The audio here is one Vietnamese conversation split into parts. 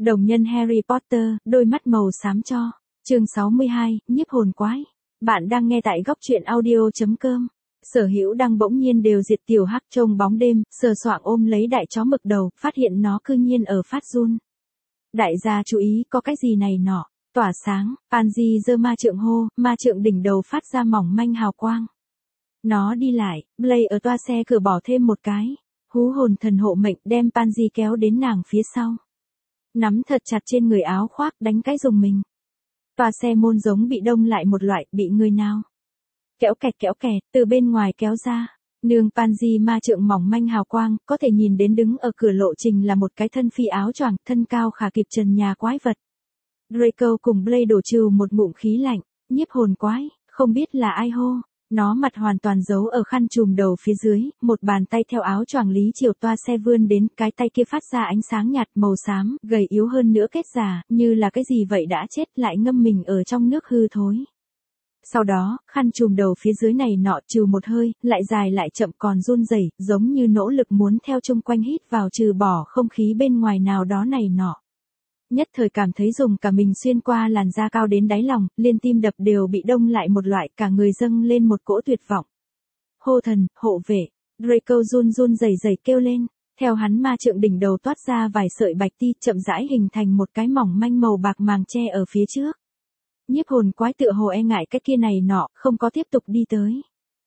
Đồng nhân Harry Potter, đôi mắt màu xám cho. Chương 62, nhiếp hồn quái. Bạn đang nghe tại góc truyện audio.com. Sở Hữu đang bỗng nhiên đều diệt tiểu hắc trong bóng đêm, sờ soạng ôm lấy đại chó mực đầu, phát hiện nó cư nhiên ở phát run. Đại gia chú ý có cái gì này nọ, tỏa sáng, Pansy giơ ma trượng hô, ma trượng đỉnh đầu phát ra mỏng manh hào quang. Nó đi lại, Blaze ở toa xe cửa bỏ thêm một cái. Hú hồn thần hộ mệnh đem Pansy kéo đến nàng phía sau. Nắm thật chặt trên người áo khoác đánh cái dùng mình. Toa xe môn giống bị đông lại một loại, bị người nào kéo kẹt, từ bên ngoài kéo ra. Nương Pansy ma trượng mỏng manh hào quang, có thể nhìn đến đứng ở cửa lộ trình là một cái thân phi áo choàng, thân cao khả kịp trần nhà quái vật. Draco cùng Blaze đổ trừ một ngụm khí lạnh, nhiếp hồn quái, không biết là ai hô. Nó mặt hoàn toàn giấu ở khăn trùm đầu phía dưới, một bàn tay theo áo choàng lý chiều toa xe vươn đến, cái tay kia phát ra ánh sáng nhạt màu xám, gầy yếu hơn nữa kết già, như là cái gì vậy đã chết lại ngâm mình ở trong nước hư thối. Sau đó, khăn trùm đầu phía dưới này nọ trừ một hơi, lại dài lại chậm còn run rẩy, giống như nỗ lực muốn theo chung quanh hít vào trừ bỏ không khí bên ngoài nào đó này nọ. Nhất thời cảm thấy dùng cả mình xuyên qua làn da cao đến đáy lòng, liên tim đập đều bị đông lại một loại, cả người dâng lên một cỗ tuyệt vọng. Hô thần, hộ vệ, Draco run run rẩy rẩy kêu lên, theo hắn ma trượng đỉnh đầu toát ra vài sợi bạch ti chậm rãi hình thành một cái mỏng manh màu bạc màng che ở phía trước. Nhiếp hồn quái tựa hồ e ngại cái kia này nọ, không có tiếp tục đi tới.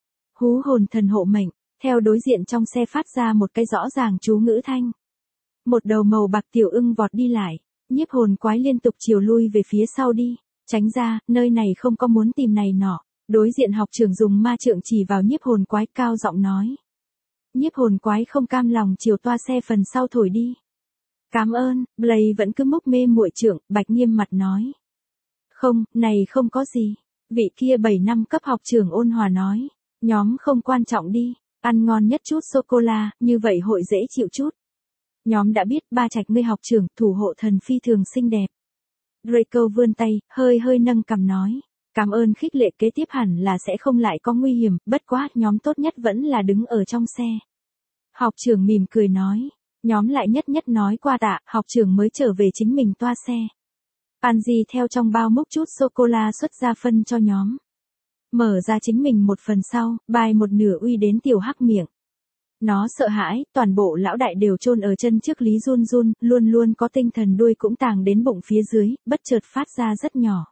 Hú hồn thần hộ mệnh, theo đối diện trong xe phát ra một cái rõ ràng chú ngữ thanh. Một đầu màu bạc tiểu ưng vọt đi lại. Nhiếp hồn quái liên tục chiều lui về phía sau đi, tránh ra, nơi này không có muốn tìm này nọ. Đối diện học trưởng dùng ma trượng chỉ vào nhiếp hồn quái cao giọng nói. Nhiếp hồn quái không cam lòng chiều toa xe phần sau thổi đi. Cảm ơn, Blaze vẫn cứ mốc mê muội trượng, bạch nghiêm mặt nói. Không, này không có gì. Vị kia 7 năm cấp học trưởng ôn hòa nói. Nhóm không quan trọng đi, ăn ngon nhất chút sô-cô-la, như vậy hội dễ chịu chút. Nhóm đã biết ba trạch ngươi học trưởng, thủ hộ thần phi thường xinh đẹp. Draco vươn tay, hơi nâng cằm nói. Cảm ơn khích lệ, kế tiếp hẳn là sẽ không lại có nguy hiểm, bất quá, nhóm tốt nhất vẫn là đứng ở trong xe. Học trưởng mỉm cười nói. Nhóm lại nhất nói qua tạ, học trưởng mới trở về chính mình toa xe. Pansy theo trong bao múc chút sô-cô-la xuất ra phân cho nhóm. Mở ra chính mình một phần sau, bài một nửa uy đến tiểu hắc miệng. Nó sợ hãi, toàn bộ lão đại đều chôn ở chân trước lý run run, luôn có tinh thần đuôi cũng tàng đến bụng phía dưới, bất chợt phát ra rất nhỏ.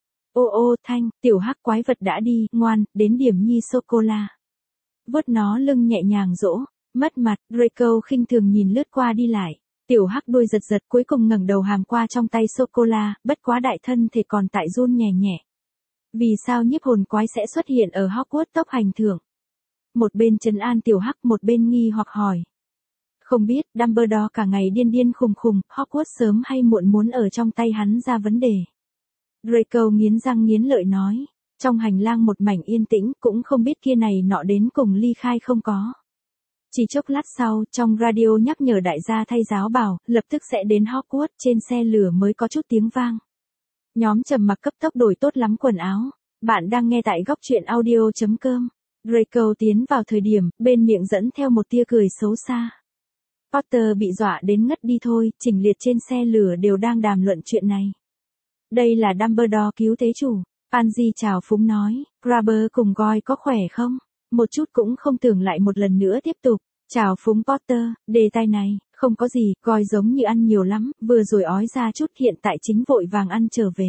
Ô thanh, tiểu hắc quái vật đã đi, ngoan, đến điểm nhi sô-cô-la. Vuốt nó lưng nhẹ nhàng dỗ, mất mặt, Draco khinh thường nhìn lướt qua đi lại. Tiểu hắc đuôi giật cuối cùng ngẩng đầu hàm qua trong tay sô-cô-la, bất quá đại thân thể còn tại run nhẹ. Vì sao nhiếp hồn quái sẽ xuất hiện ở Hogwarts tốc hành thưởng? Một bên trấn an tiểu hắc, một bên nghi hoặc hỏi. Không biết, Dumbledore cả ngày điên khùng, Hogwarts sớm hay muộn muốn ở trong tay hắn ra vấn đề. Draco nghiến răng nghiến lợi nói. Trong hành lang một mảnh yên tĩnh, cũng không biết kia này nọ đến cùng ly khai không có. Chỉ chốc lát sau, trong radio nhắc nhở đại gia thay giáo bảo, lập tức sẽ đến Hogwarts, trên xe lửa mới có chút tiếng vang. Nhóm trầm mặc cấp tốc đổi tốt lắm quần áo. Bạn đang nghe tại góc truyện audio.com. Draco tiến vào thời điểm, bên miệng dẫn theo một tia cười xấu xa. Potter bị dọa đến ngất đi thôi, chỉnh liệt trên xe lửa đều đang đàm luận chuyện này. Đây là Dumbledore cứu thế chủ. Pansy chào phúng nói, Grabber cùng Goyle có khỏe không? Một chút cũng không tưởng lại một lần nữa tiếp tục. Chào phúng Potter, đề tài này, không có gì, Goyle giống như ăn nhiều lắm, vừa rồi ói ra chút, hiện tại chính vội vàng ăn trở về.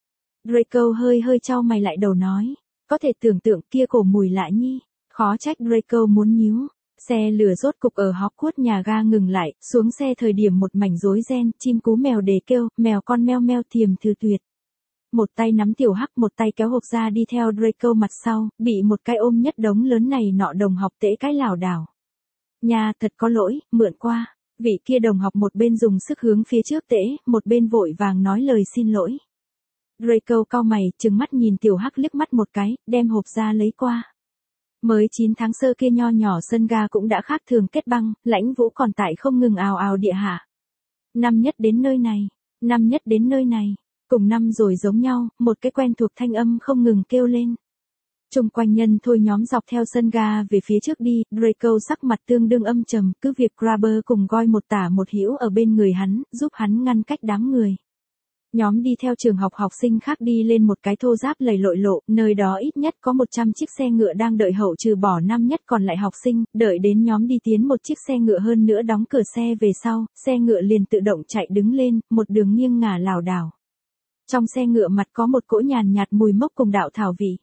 Draco hơi chau mày lại đầu nói. Có thể tưởng tượng kia cổ mùi lạ nhi, khó trách Draco muốn nhíu. Xe lửa rốt cục ở Hogwarts nhà ga ngừng lại, xuống xe thời điểm một mảnh rối ren, chim cú mèo đề kêu, mèo con meo thiềm thư tuyệt. Một tay nắm tiểu hắc, một tay kéo hộp ra đi theo Draco mặt sau, bị một cái ôm nhất đống lớn này nọ đồng học tễ cái lảo đảo. Nhà thật có lỗi, mượn qua. Vị kia đồng học một bên dùng sức hướng phía trước tễ, một bên vội vàng nói lời xin lỗi. Draco cau mày, trừng mắt nhìn tiểu hắc liếc mắt một cái, đem hộp ra lấy qua. Mới 9 tháng sơ kia nho nhỏ sân ga cũng đã khác thường kết băng, Lãnh Vũ còn tại không ngừng ào địa hạ. Năm nhất đến nơi này, cùng năm rồi giống nhau, một cái quen thuộc thanh âm không ngừng kêu lên. Chung quanh nhân thôi nhóm dọc theo sân ga về phía trước đi, Draco sắc mặt tương đương âm trầm, cứ việc Grabber cùng Goyle một tả một hữu ở bên người hắn, giúp hắn ngăn cách đám người. Nhóm đi theo trường học học sinh khác đi lên một cái thô ráp lầy lội lộ, nơi đó ít nhất có 100 chiếc xe ngựa đang đợi hậu trừ bỏ 5 nhất còn lại học sinh, đợi đến nhóm đi tiến một chiếc xe ngựa hơn nữa đóng cửa xe về sau, xe ngựa liền tự động chạy đứng lên, một đường nghiêng ngả lảo đảo. Trong xe ngựa mặt có một cỗ nhàn nhạt mùi mốc cùng đạo thảo vị.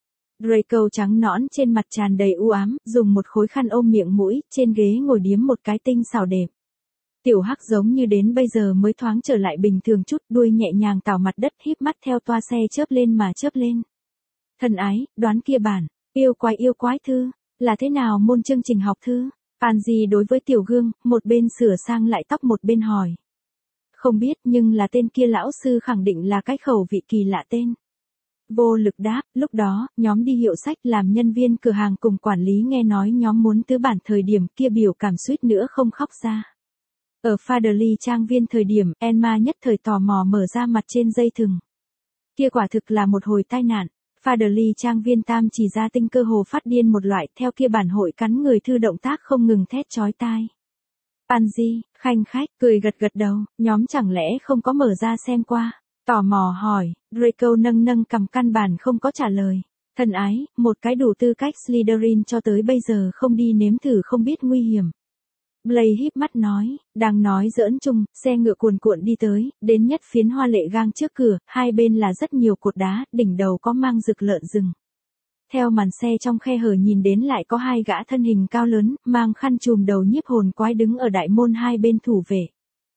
Draco trắng nõn trên mặt tràn đầy u ám, dùng một khối khăn ôm miệng mũi, trên ghế ngồi điếm một cái tinh xảo đẹp. Tiểu Hắc giống như đến bây giờ mới thoáng trở lại bình thường chút, đuôi nhẹ nhàng tảo mặt đất, híp mắt theo toa xe chớp lên mà chớp lên. Thân ái, đoán kia bản, yêu quái thư, là thế nào môn chương trình học thư? Pansy đối với Tiểu Gương, một bên sửa sang lại tóc một bên hỏi. Không biết nhưng là tên kia lão sư khẳng định là cái khẩu vị kỳ lạ tên. Vô lực đáp, lúc đó, nhóm đi hiệu sách làm nhân viên cửa hàng cùng quản lý nghe nói nhóm muốn tứ bản thời điểm kia biểu cảm suýt nữa không khóc ra. Ở Faderly trang viên thời điểm, Emma nhất thời tò mò mở ra mặt trên dây thừng. Kia quả thực là một hồi tai nạn. Faderly trang viên tam chỉ ra tinh cơ hồ phát điên một loại, theo kia bản hội cắn người thư động tác không ngừng thét chói tai. Pansy, khanh khách, cười gật đầu, nhóm chẳng lẽ không có mở ra xem qua. Tò mò hỏi, Draco nâng cầm căn bản không có trả lời. Thân ái, một cái đủ tư cách Slytherin cho tới bây giờ không đi nếm thử không biết nguy hiểm. Blaze híp mắt nói, đang nói giỡn chung, xe ngựa cuồn cuộn đi tới, đến nhất phiến hoa lệ gang trước cửa, hai bên là rất nhiều cột đá, đỉnh đầu có mang rực lợn rừng. Theo màn xe trong khe hở nhìn đến lại có hai gã thân hình cao lớn, mang khăn trùm đầu nhiếp hồn quái đứng ở đại môn hai bên thủ vệ.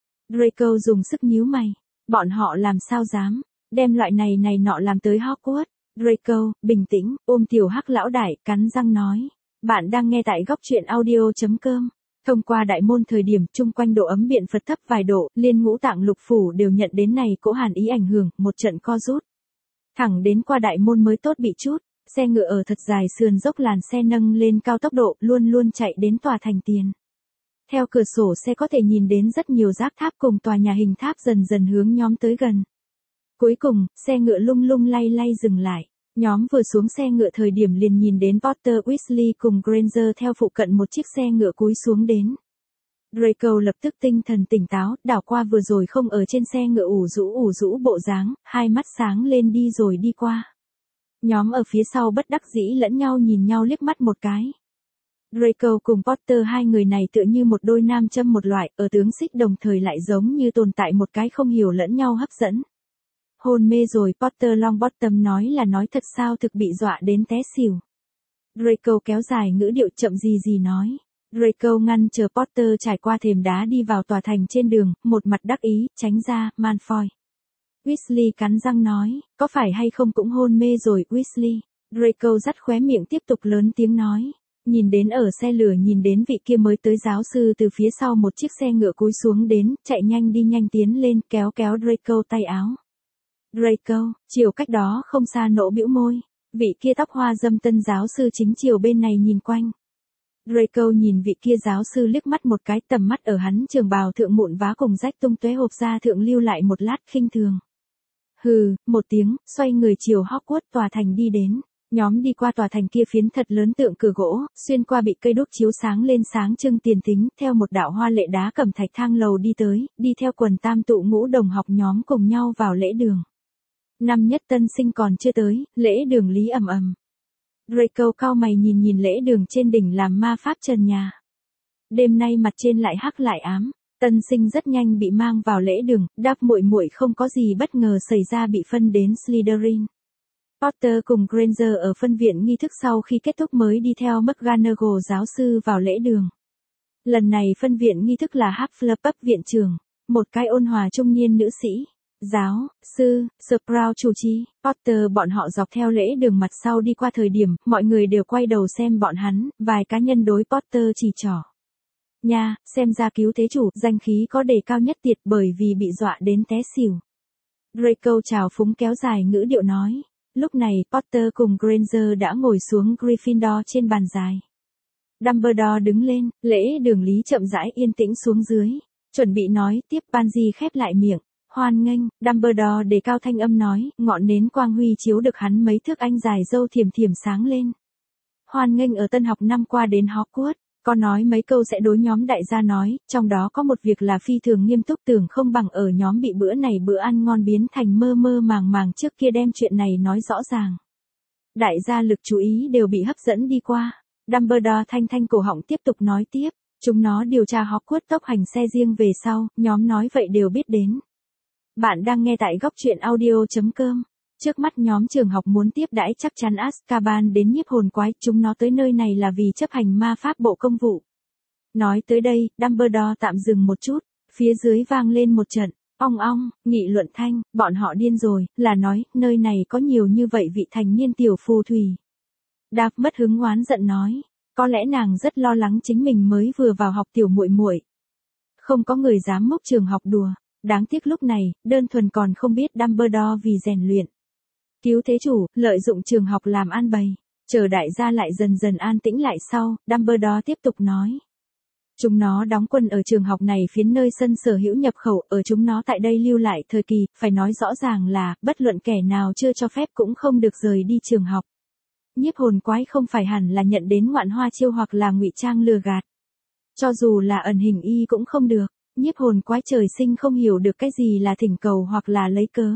Draco dùng sức nhíu mày, bọn họ làm sao dám, đem loại này nọ làm tới Hogwarts. Draco, bình tĩnh, ôm Tiểu Hắc lão đại, cắn răng nói. Bạn đang nghe tại góc truyện audio.com. Thông qua đại môn thời điểm chung quanh độ ấm biện phật thấp vài độ, liên ngũ tạng lục phủ đều nhận đến này cỗ hàn ý ảnh hưởng, một trận co rút. Thẳng đến qua đại môn mới tốt bị chút, xe ngựa ở thật dài sườn dốc làn xe nâng lên cao tốc độ, luôn chạy đến tòa thành tiền. Theo cửa sổ xe có thể nhìn đến rất nhiều rác tháp cùng tòa nhà hình tháp dần hướng nhóm tới gần. Cuối cùng, xe ngựa lung lay dừng lại. Nhóm vừa xuống xe ngựa thời điểm liền nhìn đến Potter, Weasley cùng Granger theo phụ cận một chiếc xe ngựa cúi xuống đến. Draco lập tức tinh thần tỉnh táo, đảo qua vừa rồi không ở trên xe ngựa ủ rũ bộ dáng, hai mắt sáng lên đi rồi đi qua. Nhóm ở phía sau bất đắc dĩ lẫn nhau nhìn nhau liếc mắt một cái. Draco cùng Potter hai người này tựa như một đôi nam châm một loại, ở tướng xích đồng thời lại giống như tồn tại một cái không hiểu lẫn nhau hấp dẫn. Hôn mê rồi, Potter Longbottom nói là nói thật sao thực bị dọa đến té xỉu. Draco kéo dài ngữ điệu chậm gì nói. Draco ngăn chờ Potter trải qua thềm đá đi vào tòa thành trên đường, một mặt đắc ý, tránh ra, Malfoy. Weasley cắn răng nói, có phải hay không cũng hôn mê rồi, Weasley. Draco dắt khóe miệng tiếp tục lớn tiếng nói. Nhìn đến ở xe lửa nhìn đến vị kia mới tới giáo sư từ phía sau một chiếc xe ngựa cúi xuống đến, chạy nhanh đi nhanh tiến lên, kéo Draco tay áo. Draco, chiều cách đó không xa nỗ bĩu môi. Vị kia tóc hoa dâm tân giáo sư chính chiều bên này nhìn quanh. Draco nhìn vị kia giáo sư liếc mắt một cái, tầm mắt ở hắn trường bào thượng mụn vá cùng rách tung tóe hộp da thượng lưu lại một lát khinh thường. Hừ, một tiếng, xoay người chiều Hogwarts tòa thành đi đến. Nhóm đi qua tòa thành kia phiến thật lớn tượng cửa gỗ, xuyên qua bị cây đuốc chiếu sáng lên sáng trưng tiền tính, theo một đạo hoa lệ đá cẩm thạch thang lầu đi tới, đi theo quần tam tụ ngũ đồng học nhóm cùng nhau vào lễ đường. Năm nhất tân sinh còn chưa tới, lễ đường lý ầm. Draco cau mày nhìn lễ đường trên đỉnh làm ma pháp trần nhà. Đêm nay mặt trên lại hắc lại ám, tân sinh rất nhanh bị mang vào lễ đường, đáp muội không có gì bất ngờ xảy ra bị phân đến Slytherin. Potter cùng Granger ở phân viện nghi thức sau khi kết thúc mới đi theo McGonagall giáo sư vào lễ đường. Lần này phân viện nghi thức là Hufflepuff viện trưởng, một cái ôn hòa trung niên nữ sĩ. Giáo sư Sprout chủ trì. Potter bọn họ dọc theo lễ đường mặt sau đi qua thời điểm, mọi người đều quay đầu xem bọn hắn, vài cá nhân đối Potter chỉ trỏ. Nha, xem ra cứu thế chủ, danh khí có đề cao nhất tiệt bởi vì bị dọa đến té xỉu. Draco chào phúng kéo dài ngữ điệu nói. Lúc này, Potter cùng Granger đã ngồi xuống Gryffindor trên bàn dài. Dumbledore đứng lên, lễ đường lý chậm rãi yên tĩnh xuống dưới. Chuẩn bị nói tiếp, Pansy khép lại miệng. Hoan nghênh, Dumbledore đề cao thanh âm nói, ngọn nến quang huy chiếu được hắn mấy thước anh dài râu thiềm thiềm sáng lên. Hoan nghênh ở tân học năm qua đến Hogwarts. Có nói mấy câu sẽ đối nhóm đại gia nói, trong đó có một việc là phi thường nghiêm túc, tưởng không bằng ở nhóm bị bữa này bữa ăn ngon biến thành mơ mơ màng màng trước kia đem chuyện này nói rõ ràng. Đại gia lực chú ý đều bị hấp dẫn đi qua. Dumbledore thanh thanh cổ họng tiếp tục nói tiếp, chúng nó điều tra Hogwarts tốc hành xe riêng về sau, nhóm nói vậy đều biết đến. Bạn đang nghe tại góc truyện audio.com. Trước mắt nhóm trường học muốn tiếp đãi chắc chắn Azkaban đến nhiếp hồn quái, chúng nó tới nơi này là vì chấp hành ma pháp bộ công vụ. Nói tới đây, Dumbledore tạm dừng một chút, phía dưới vang lên một trận, ong ong, nghị luận thanh, bọn họ điên rồi, là nói, nơi này có nhiều như vậy vị thành niên tiểu phù thủy. Đạp mất hứng oán giận nói, có lẽ nàng rất lo lắng chính mình mới vừa vào học tiểu muội muội. Không có người dám mốc trường học đùa, đáng tiếc lúc này, đơn thuần còn không biết Dumbledore vì rèn luyện. Cứu thế chủ, lợi dụng trường học làm an bày, chờ đại gia lại dần dần an tĩnh lại sau, Dumbledore tiếp tục nói. Chúng nó đóng quân ở trường học này phiến nơi sân sở hữu nhập khẩu, ở chúng nó tại đây lưu lại thời kỳ, phải nói rõ ràng là, bất luận kẻ nào chưa cho phép cũng không được rời đi trường học. Nhiếp hồn quái không phải hẳn là nhận đến ngoạn hoa chiêu hoặc là ngụy trang lừa gạt. Cho dù là ẩn hình y cũng không được, nhiếp hồn quái trời sinh không hiểu được cái gì là thỉnh cầu hoặc là lấy cớ.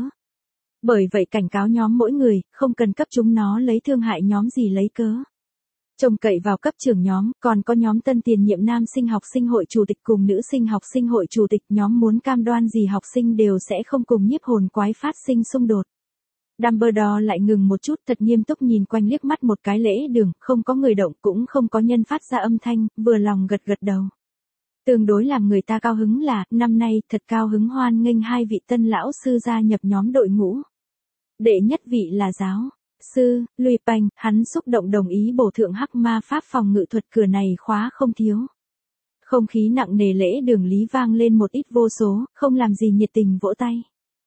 Bởi vậy cảnh cáo nhóm mỗi người, không cần cấp chúng nó lấy thương hại nhóm gì lấy cớ. Trông cậy vào cấp trưởng nhóm, còn có nhóm tân tiền nhiệm nam sinh học sinh hội chủ tịch cùng nữ sinh học sinh hội chủ tịch, nhóm muốn cam đoan gì học sinh đều sẽ không cùng nhiếp hồn quái phát sinh xung đột. Dumbledore lại ngừng một chút, thật nghiêm túc nhìn quanh liếc mắt một cái lễ đường, không có người động cũng không có nhân phát ra âm thanh, vừa lòng gật gật đầu. Tương đối làm người ta cao hứng là, năm nay thật cao hứng hoan nghênh hai vị tân lão sư gia nhập nhóm đội ngũ. Đệ nhất vị là giáo sư Lupin, hắn xúc động đồng ý bổ thượng hắc ma pháp phòng ngự thuật, cửa này khóa không thiếu. Không khí nặng nề lễ đường lý vang lên một ít vô số, không làm gì nhiệt tình vỗ tay.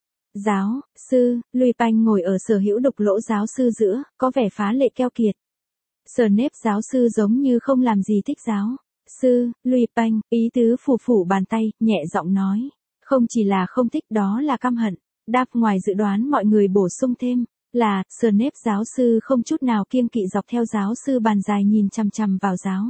Giáo sư Lupin ngồi ở sở hữu đục lỗ giáo sư giữa, có vẻ phá lệ keo kiệt. Snape giáo sư giống như không làm gì thích giáo sư Lupin, ý tứ phủ phủ bàn tay, nhẹ giọng nói, không chỉ là không thích, đó là căm hận. Đáp ngoài dự đoán mọi người bổ sung thêm, là, Snape giáo sư không chút nào kiêng kỵ dọc theo giáo sư bàn dài nhìn chằm chằm vào giáo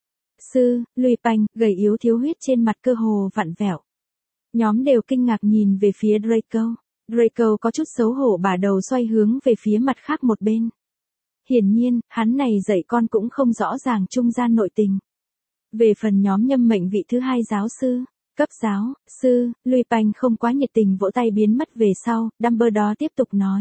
sư Lupin, gầy yếu thiếu huyết trên mặt cơ hồ vặn vẹo. Nhóm đều kinh ngạc nhìn về phía Draco. Draco có chút xấu hổ bả đầu xoay hướng về phía mặt khác một bên. Hiển nhiên, hắn này dạy con cũng không rõ ràng trung gian nội tình. Về phần nhóm nhâm mệnh vị thứ hai giáo sư, cấp giáo sư Lupin không quá nhiệt tình vỗ tay biến mất về sau, Dumbledore tiếp tục nói.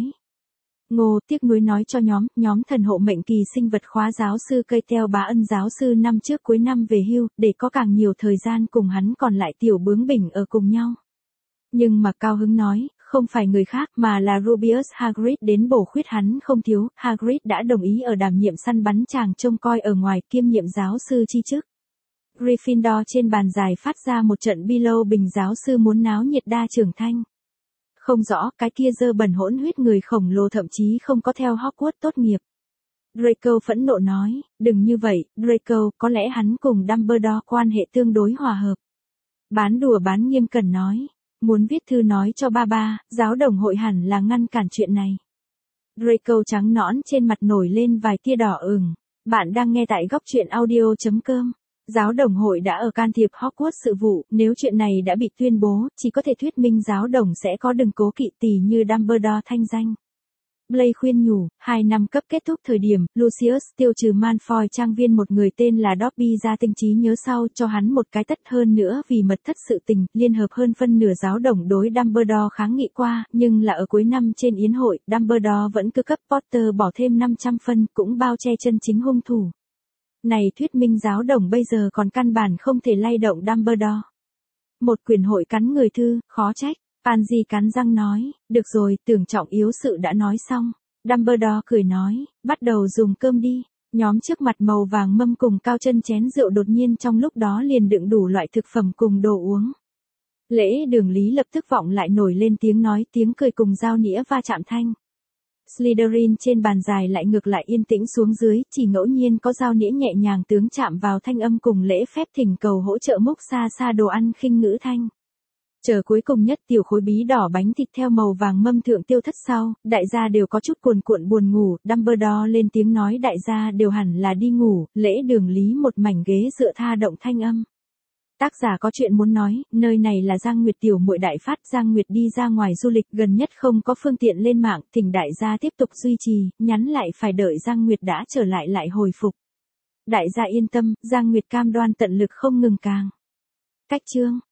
Ngô tiếc nuối nói cho nhóm thần hộ mệnh kỳ sinh vật khóa giáo sư cây teo bá ân giáo sư năm trước cuối năm về hưu, để có càng nhiều thời gian cùng hắn còn lại tiểu bướng bỉnh ở cùng nhau. Nhưng mà cao hứng nói, không phải người khác mà là Rubius Hagrid đến bổ khuyết hắn không thiếu, Hagrid đã đồng ý ở đảm nhiệm săn bắn chàng trông coi ở ngoài kiêm nhiệm giáo sư chi chức. Gryffindor trên bàn dài phát ra một trận bi lâu bình giáo sư muốn náo nhiệt đa trưởng thanh. Không rõ, cái kia dơ bẩn hỗn huyết người khổng lồ thậm chí không có theo Hogwarts tốt nghiệp. Draco phẫn nộ nói, đừng như vậy, Draco, có lẽ hắn cùng Dumbledore quan hệ tương đối hòa hợp. Bán đùa bán nghiêm cẩn nói, muốn viết thư nói cho ba, giáo đồng hội hẳn là ngăn cản chuyện này. Draco trắng nõn trên mặt nổi lên vài tia đỏ ửng. Bạn đang nghe tại góc truyện audio.com. Giáo đồng hội đã ở can thiệp Hogwarts sự vụ, nếu chuyện này đã bị tuyên bố, chỉ có thể thuyết minh giáo đồng sẽ có đừng cố kỵ tỉ như Dumbledore thanh danh. Blaise khuyên nhủ, 2 năm cấp kết thúc thời điểm, Lucius tiêu trừ Malfoy trang viên một người tên là Dobby ra tinh trí nhớ sau cho hắn một cái tất, hơn nữa vì mật thất sự tình, liên hợp hơn phân nửa giáo đồng đối Dumbledore kháng nghị qua, nhưng là ở cuối năm trên yến hội, Dumbledore vẫn cứ cấp Potter bỏ thêm 500 phân, cũng bao che chân chính hung thủ. Này thuyết minh giáo đồng bây giờ còn căn bản không thể lay động Dumbledore. Một quyển hội cắn người thư, khó trách. Pansy cắn răng nói, được rồi, tưởng trọng yếu sự đã nói xong. Dumbledore cười nói, bắt đầu dùng cơm đi. Nhóm trước mặt màu vàng mâm cùng cao chân chén rượu đột nhiên trong lúc đó liền đựng đủ loại thực phẩm cùng đồ uống. Lễ đường lý lập tức vọng lại nổi lên tiếng nói, tiếng cười cùng dao nĩa va chạm thanh. Slytherin trên bàn dài lại ngược lại yên tĩnh xuống dưới, chỉ ngẫu nhiên có dao nĩa nhẹ nhàng tướng chạm vào thanh âm cùng lễ phép thỉnh cầu hỗ trợ múc xa xa đồ ăn khinh ngữ thanh. Chờ cuối cùng nhất tiểu khối bí đỏ bánh thịt theo màu vàng mâm thượng tiêu thất sau, đại gia đều có chút cuồn cuộn buồn ngủ, Dumbledore lên tiếng nói đại gia đều hẳn là đi ngủ, lễ đường lý một mảnh ghế dựa tha động thanh âm. Tác giả có chuyện muốn nói, nơi này là Giang Nguyệt tiểu muội đại phát, Giang Nguyệt đi ra ngoài du lịch gần nhất không có phương tiện lên mạng, thỉnh đại gia tiếp tục duy trì, nhắn lại phải đợi Giang Nguyệt đã trở lại hồi phục. Đại gia yên tâm, Giang Nguyệt cam đoan tận lực không ngừng càng. Cách chương